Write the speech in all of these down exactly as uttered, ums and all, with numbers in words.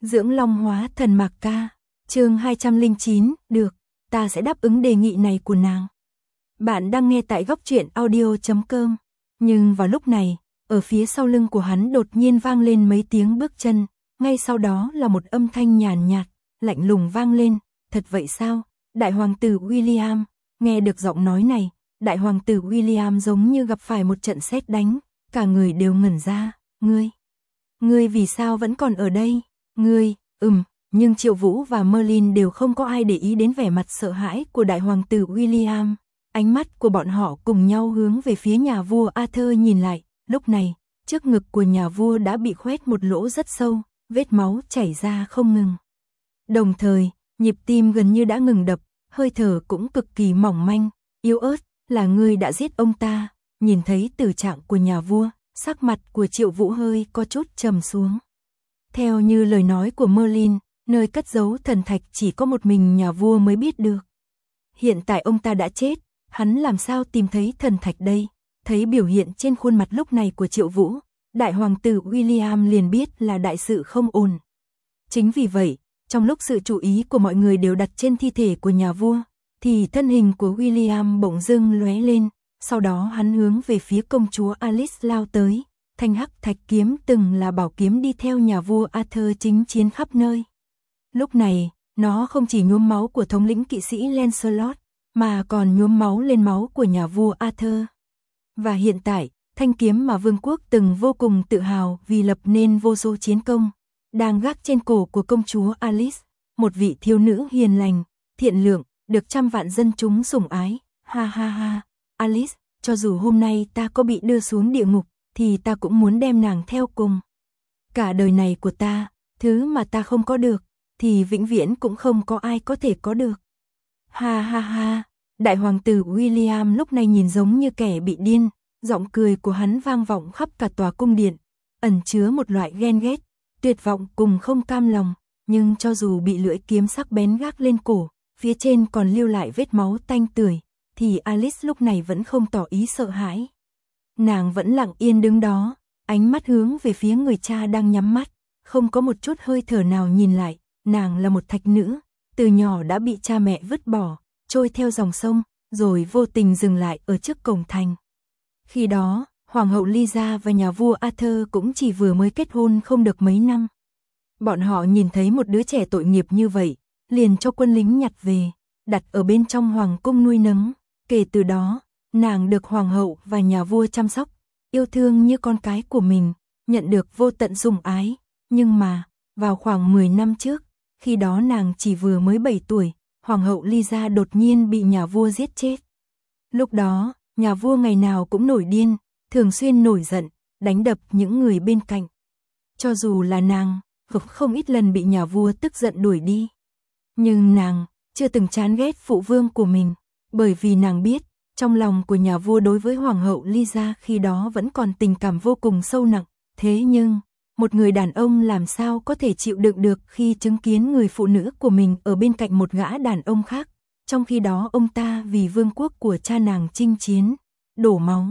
Dưỡng long hóa thần Mạc Ca, chương hai trăm lẻ chín, được, ta sẽ đáp ứng đề nghị này của nàng. Bạn đang nghe tại góc truyện audio chấm com. Nhưng vào lúc này, ở phía sau lưng của hắn đột nhiên vang lên mấy tiếng bước chân, ngay sau đó là một âm thanh nhàn nhạt, lạnh lùng vang lên, thật vậy sao? Đại hoàng tử William, nghe được giọng nói này, đại hoàng tử William giống như gặp phải một trận sét đánh, cả người đều ngẩn ra, ngươi, ngươi vì sao vẫn còn ở đây? Ngươi, ừm, nhưng Triệu Vũ và Merlin đều không có ai để ý đến vẻ mặt sợ hãi của đại hoàng tử William. Ánh mắt của bọn họ cùng nhau hướng về phía nhà vua Arthur nhìn lại, lúc này, trước ngực của nhà vua đã bị khoét một lỗ rất sâu, vết máu chảy ra không ngừng. Đồng thời, nhịp tim gần như đã ngừng đập, hơi thở cũng cực kỳ mỏng manh, yếu ớt, là ngươi đã giết ông ta. Nhìn thấy tử trạng của nhà vua, sắc mặt của Triệu Vũ hơi có chút trầm xuống. Theo như lời nói của Merlin, nơi cất giấu thần thạch chỉ có một mình nhà vua mới biết được. Hiện tại ông ta đã chết, hắn làm sao tìm thấy thần thạch đây? Thấy biểu hiện trên khuôn mặt lúc này của Triệu Vũ, đại hoàng tử William liền biết là đại sự không ổn. Chính vì vậy, trong lúc sự chú ý của mọi người đều đặt trên thi thể của nhà vua, thì thân hình của William bỗng dưng lóe lên, sau đó hắn hướng về phía công chúa Alice lao tới. Thanh hắc thạch kiếm từng là bảo kiếm đi theo nhà vua Arthur chính chiến khắp nơi. Lúc này, nó không chỉ nhuốm máu của thống lĩnh kỵ sĩ Lancelot, mà còn nhuốm máu lên máu của nhà vua Arthur. Và hiện tại, thanh kiếm mà vương quốc từng vô cùng tự hào vì lập nên vô số chiến công, đang gác trên cổ của công chúa Alice, một vị thiếu nữ hiền lành, thiện lượng, được trăm vạn dân chúng sủng ái. Ha ha ha, Alice, cho dù hôm nay ta có bị đưa xuống địa ngục, thì ta cũng muốn đem nàng theo cùng. Cả đời này của ta, thứ mà ta không có được, thì vĩnh viễn cũng không có ai có thể có được. Ha ha ha, đại hoàng tử William lúc này nhìn giống như kẻ bị điên, giọng cười của hắn vang vọng khắp cả tòa cung điện, ẩn chứa một loại ghen ghét, tuyệt vọng cùng không cam lòng, nhưng cho dù bị lưỡi kiếm sắc bén gác lên cổ, phía trên còn lưu lại vết máu tanh tưởi, thì Alice lúc này vẫn không tỏ ý sợ hãi. Nàng vẫn lặng yên đứng đó, ánh mắt hướng về phía người cha đang nhắm mắt, không có một chút hơi thở nào nhìn lại. Nàng là một thạch nữ, từ nhỏ đã bị cha mẹ vứt bỏ, trôi theo dòng sông, rồi vô tình dừng lại ở trước cổng thành. Khi đó, hoàng hậu Lisa và nhà vua Arthur cũng chỉ vừa mới kết hôn không được mấy năm. Bọn họ nhìn thấy một đứa trẻ tội nghiệp như vậy, liền cho quân lính nhặt về, đặt ở bên trong hoàng cung nuôi nấng. Kể từ đó, nàng được hoàng hậu và nhà vua chăm sóc, yêu thương như con cái của mình, nhận được vô tận sủng ái. Nhưng mà, vào khoảng mười năm trước, khi đó nàng chỉ vừa mới bảy tuổi, hoàng hậu Lisa đột nhiên bị nhà vua giết chết. Lúc đó, nhà vua ngày nào cũng nổi điên, thường xuyên nổi giận, đánh đập những người bên cạnh. Cho dù là nàng, không ít lần bị nhà vua tức giận đuổi đi. Nhưng nàng chưa từng chán ghét phụ vương của mình, bởi vì nàng biết, trong lòng của nhà vua đối với hoàng hậu Lisa khi đó vẫn còn tình cảm vô cùng sâu nặng. Thế nhưng, một người đàn ông làm sao có thể chịu đựng được khi chứng kiến người phụ nữ của mình ở bên cạnh một gã đàn ông khác, trong khi đó ông ta vì vương quốc của cha nàng chinh chiến, đổ máu.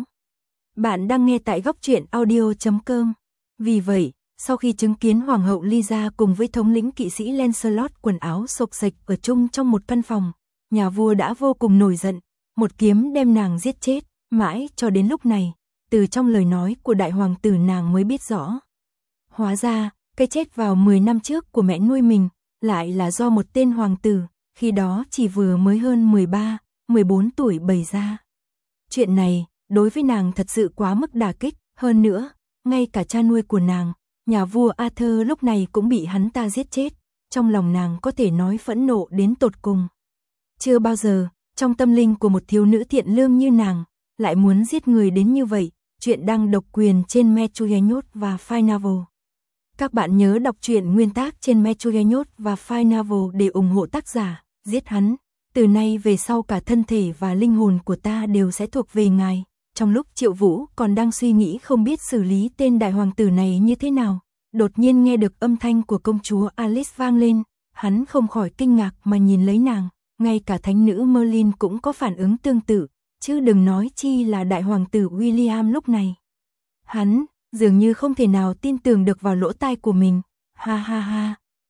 Bạn đang nghe tại góc truyện audio chấm com. Vì vậy, sau khi chứng kiến hoàng hậu Lisa cùng với thống lĩnh kỵ sĩ Lancelot quần áo xộc xệch ở chung trong một căn phòng, nhà vua đã vô cùng nổi giận, một kiếm đem nàng giết chết. Mãi cho đến lúc này, từ trong lời nói của đại hoàng tử nàng mới biết rõ. Hóa ra, cái chết vào mười năm trước của mẹ nuôi mình, lại là do một tên hoàng tử, khi đó chỉ vừa mới hơn mười ba, mười bốn tuổi bày ra. Chuyện này, đối với nàng thật sự quá mức đả kích, hơn nữa, ngay cả cha nuôi của nàng, nhà vua Arthur lúc này cũng bị hắn ta giết chết, trong lòng nàng có thể nói phẫn nộ đến tột cùng. Chưa bao giờ, trong tâm linh của một thiếu nữ thiện lương như nàng, lại muốn giết người đến như vậy. Chuyện đang độc quyền trên Metro.Yacht và Finenavel. Các bạn nhớ đọc truyện nguyên tác trên Metro.Yacht và Finenavel để ủng hộ tác giả. Giết hắn, từ nay về sau cả thân thể và linh hồn của ta đều sẽ thuộc về ngài. Trong lúc Triệu Vũ còn đang suy nghĩ không biết xử lý tên đại hoàng tử này như thế nào, đột nhiên nghe được âm thanh của công chúa Alice vang lên, hắn không khỏi kinh ngạc mà nhìn lấy nàng, ngay cả thánh nữ Merlin cũng có phản ứng tương tự, chứ đừng nói chi là đại hoàng tử William lúc này. Hắn dường như không thể nào tin tưởng được vào lỗ tai của mình. Ha ha ha,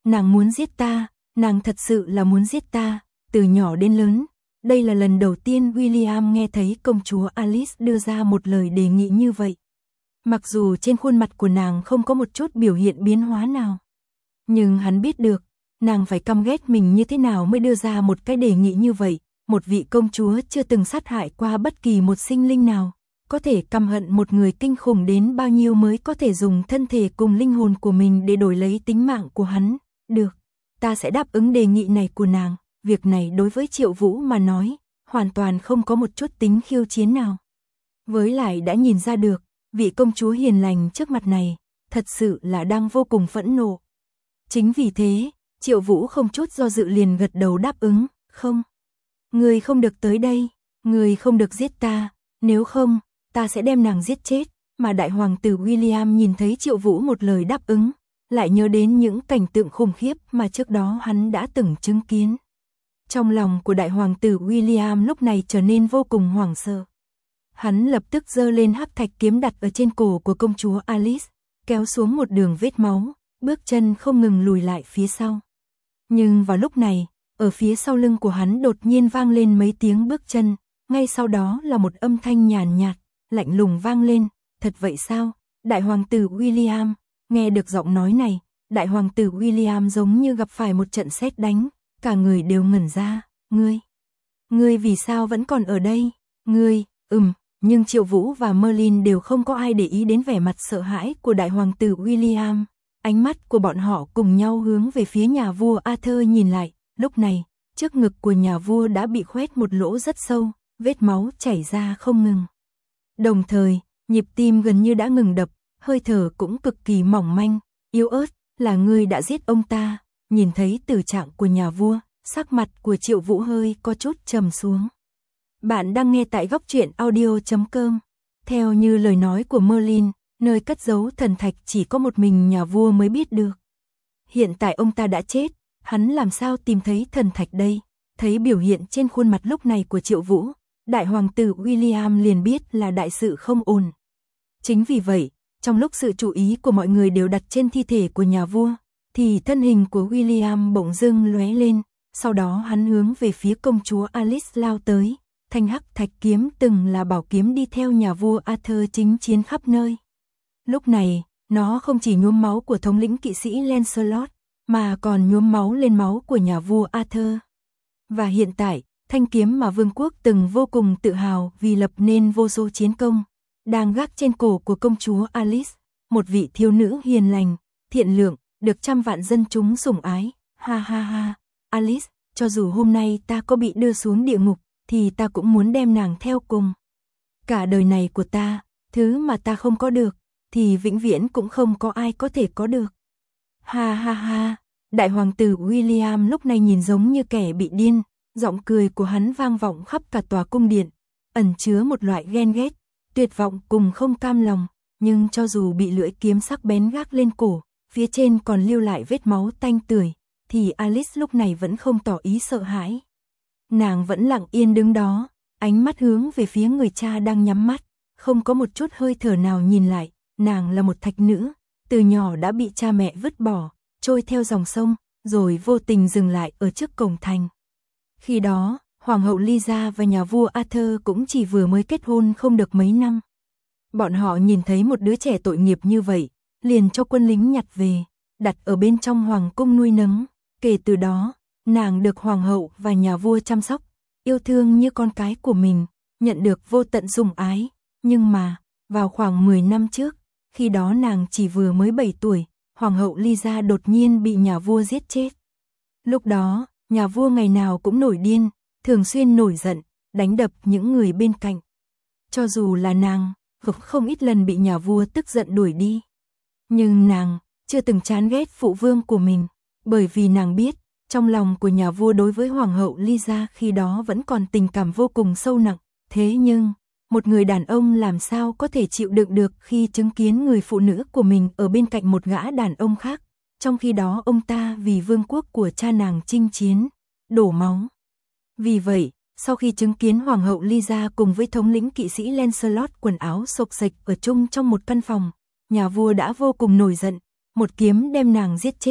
nàng muốn giết ta, nàng thật sự là muốn giết ta, từ nhỏ đến lớn. Đây là lần đầu tiên William nghe thấy công chúa Alice đưa ra một lời đề nghị như vậy. Mặc dù trên khuôn mặt của nàng không có một chút biểu hiện biến hóa nào. Nhưng hắn biết được, nàng phải căm ghét mình như thế nào mới đưa ra một cái đề nghị như vậy. Một vị công chúa chưa từng sát hại qua bất kỳ một sinh linh nào. Có thể căm hận một người kinh khủng đến bao nhiêu mới có thể dùng thân thể cùng linh hồn của mình để đổi lấy tính mạng của hắn. Được, ta sẽ đáp ứng đề nghị này của nàng. Việc này đối với Triệu Vũ mà nói, hoàn toàn không có một chút tính khiêu chiến nào. Với lại đã nhìn ra được, vị công chúa hiền lành trước mặt này, thật sự là đang vô cùng phẫn nộ. Chính vì thế, Triệu Vũ không chút do dự liền gật đầu đáp ứng, không. Người không được tới đây, người không được giết ta, nếu không, ta sẽ đem nàng giết chết. Mà đại hoàng tử William nhìn thấy Triệu Vũ một lời đáp ứng, lại nhớ đến những cảnh tượng khủng khiếp mà trước đó hắn đã từng chứng kiến. Trong lòng của đại hoàng tử William lúc này trở nên vô cùng hoảng sợ. Hắn lập tức giơ lên hắc thạch kiếm đặt ở trên cổ của công chúa Alice, kéo xuống một đường vết máu, bước chân không ngừng lùi lại phía sau. Nhưng vào lúc này, ở phía sau lưng của hắn đột nhiên vang lên mấy tiếng bước chân, ngay sau đó là một âm thanh nhàn nhạt, lạnh lùng vang lên, thật vậy sao? Đại hoàng tử William, nghe được giọng nói này, đại hoàng tử William giống như gặp phải một trận sét đánh, cả người đều ngẩn ra, ngươi, ngươi vì sao vẫn còn ở đây? Ngươi, ừm, nhưng Triệu Vũ và Merlin đều không có ai để ý đến vẻ mặt sợ hãi của đại hoàng tử William, ánh mắt của bọn họ cùng nhau hướng về phía nhà vua Arthur nhìn lại, lúc này, trước ngực của nhà vua đã bị khoét một lỗ rất sâu, vết máu chảy ra không ngừng. Đồng thời, nhịp tim gần như đã ngừng đập, hơi thở cũng cực kỳ mỏng manh, yếu ớt, là ngươi đã giết ông ta. Nhìn thấy tử trạng của nhà vua, sắc mặt của Triệu Vũ hơi có chút trầm xuống. Bạn đang nghe tại góc truyện audio chấm com. Theo như lời nói của Merlin, nơi cất giấu thần thạch chỉ có một mình nhà vua mới biết được. Hiện tại ông ta đã chết, hắn làm sao tìm thấy thần thạch đây? Thấy biểu hiện trên khuôn mặt lúc này của Triệu Vũ, đại hoàng tử William liền biết là đại sự không ổn. Chính vì vậy, trong lúc sự chú ý của mọi người đều đặt trên thi thể của nhà vua, thì thân hình của William bỗng dưng lóe lên, sau đó hắn hướng về phía công chúa Alice lao tới. Thanh hắc thạch kiếm từng là bảo kiếm đi theo nhà vua Arthur chinh chiến khắp nơi. Lúc này, nó không chỉ nhuốm máu của thống lĩnh kỵ sĩ Lancelot, mà còn nhuốm máu lên máu của nhà vua Arthur. Và hiện tại, thanh kiếm mà vương quốc từng vô cùng tự hào vì lập nên vô số chiến công, đang gác trên cổ của công chúa Alice, một vị thiếu nữ hiền lành, thiện lương, được trăm vạn dân chúng sủng ái. Ha ha ha, Alice, cho dù hôm nay ta có bị đưa xuống địa ngục, thì ta cũng muốn đem nàng theo cùng. Cả đời này của ta, thứ mà ta không có được, thì vĩnh viễn cũng không có ai có thể có được. Ha ha ha, đại hoàng tử William lúc này nhìn giống như kẻ bị điên, giọng cười của hắn vang vọng khắp cả tòa cung điện, ẩn chứa một loại ghen ghét, tuyệt vọng cùng không cam lòng, nhưng cho dù bị lưỡi kiếm sắc bén gác lên cổ, phía trên còn lưu lại vết máu tanh tưởi, thì Alice lúc này vẫn không tỏ ý sợ hãi. Nàng vẫn lặng yên đứng đó, ánh mắt hướng về phía người cha đang nhắm mắt, không có một chút hơi thở nào nhìn lại. Nàng là một thạch nữ, từ nhỏ đã bị cha mẹ vứt bỏ, trôi theo dòng sông, rồi vô tình dừng lại ở trước cổng thành. Khi đó, hoàng hậu Lisa và nhà vua Arthur cũng chỉ vừa mới kết hôn không được mấy năm. Bọn họ nhìn thấy một đứa trẻ tội nghiệp như vậy, liền cho quân lính nhặt về, đặt ở bên trong hoàng cung nuôi nấng. Kể từ đó, nàng được hoàng hậu và nhà vua chăm sóc, yêu thương như con cái của mình, nhận được vô tận sủng ái. Nhưng mà, vào khoảng mười năm trước, khi đó nàng chỉ vừa mới bảy tuổi, hoàng hậu Lisa đột nhiên bị nhà vua giết chết. Lúc đó, nhà vua ngày nào cũng nổi điên, thường xuyên nổi giận, đánh đập những người bên cạnh. Cho dù là nàng, cũng không ít lần bị nhà vua tức giận đuổi đi. Nhưng nàng chưa từng chán ghét phụ vương của mình, bởi vì nàng biết, trong lòng của nhà vua đối với hoàng hậu Lisa khi đó vẫn còn tình cảm vô cùng sâu nặng. Thế nhưng, một người đàn ông làm sao có thể chịu đựng được khi chứng kiến người phụ nữ của mình ở bên cạnh một gã đàn ông khác, trong khi đó ông ta vì vương quốc của cha nàng chinh chiến, đổ máu. Vì vậy, sau khi chứng kiến hoàng hậu Lisa cùng với thống lĩnh kỵ sĩ Lancelot quần áo xộc xệch ở chung trong một căn phòng, nhà vua đã vô cùng nổi giận, một kiếm đem nàng giết chết,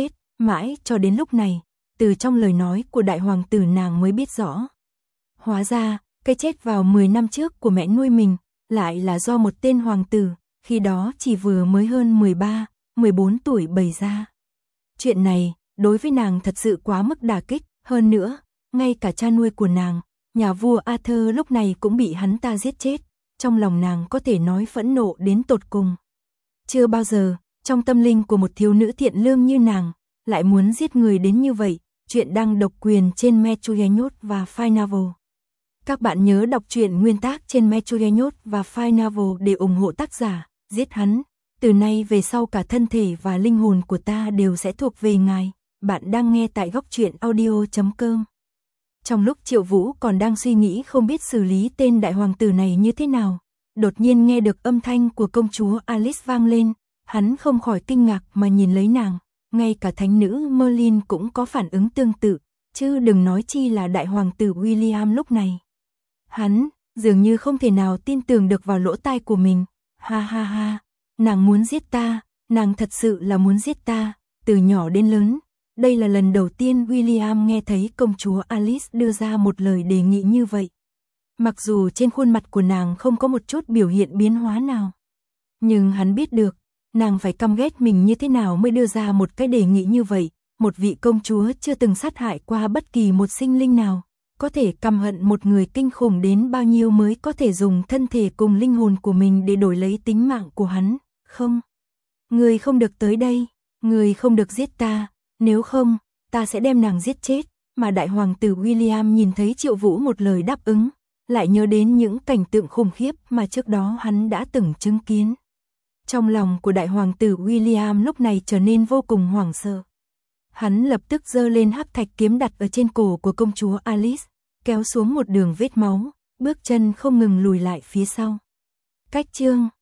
Mãi cho đến lúc này, từ trong lời nói của đại hoàng tử nàng mới biết rõ. Hóa ra, cái chết vào mười năm trước của mẹ nuôi mình, lại là do một tên hoàng tử, khi đó chỉ vừa mới hơn mười ba, mười bốn tuổi bày ra. Chuyện này, đối với nàng thật sự quá mức đả kích, hơn nữa, ngay cả cha nuôi của nàng, nhà vua Arthur lúc này cũng bị hắn ta giết chết, trong lòng nàng có thể nói phẫn nộ đến tột cùng. Chưa bao giờ, trong tâm linh của một thiếu nữ thiện lương như nàng, lại muốn giết người đến như vậy. Chuyện đăng độc quyền trên Metro.Yacht và Finenavel. Các bạn nhớ đọc truyện nguyên tác trên Metro.Yacht và Finenavel để ủng hộ tác giả. Giết hắn, từ nay về sau cả thân thể và linh hồn của ta đều sẽ thuộc về ngài. Bạn đang nghe tại góc truyện audio chấm com. Trong lúc Triệu Vũ còn đang suy nghĩ không biết xử lý tên đại hoàng tử này như thế nào, đột nhiên nghe được âm thanh của công chúa Alice vang lên, hắn không khỏi kinh ngạc mà nhìn lấy nàng. Ngay cả thánh nữ Merlin cũng có phản ứng tương tự, chứ đừng nói chi là đại hoàng tử William lúc này. Hắn, dường như không thể nào tin tưởng được vào lỗ tai của mình. Ha ha ha, nàng muốn giết ta, nàng thật sự là muốn giết ta, từ nhỏ đến lớn. Đây là lần đầu tiên William nghe thấy công chúa Alice đưa ra một lời đề nghị như vậy. Mặc dù trên khuôn mặt của nàng không có một chút biểu hiện biến hóa nào, nhưng hắn biết được, nàng phải căm ghét mình như thế nào mới đưa ra một cái đề nghị như vậy. Một vị công chúa chưa từng sát hại qua bất kỳ một sinh linh nào, có thể căm hận một người kinh khủng đến bao nhiêu mới có thể dùng thân thể cùng linh hồn của mình để đổi lấy tính mạng của hắn. Không, người không được tới đây, người không được giết ta, nếu không, ta sẽ đem nàng giết chết. Mà đại hoàng tử William nhìn thấy Triệu Vũ một lời đáp ứng, lại nhớ đến những cảnh tượng khủng khiếp mà trước đó hắn đã từng chứng kiến. Trong lòng của đại hoàng tử William lúc này trở nên vô cùng hoảng sợ. Hắn lập tức giơ lên hắc thạch kiếm đặt ở trên cổ của công chúa Alice, kéo xuống một đường vết máu, bước chân không ngừng lùi lại phía sau. Cách chương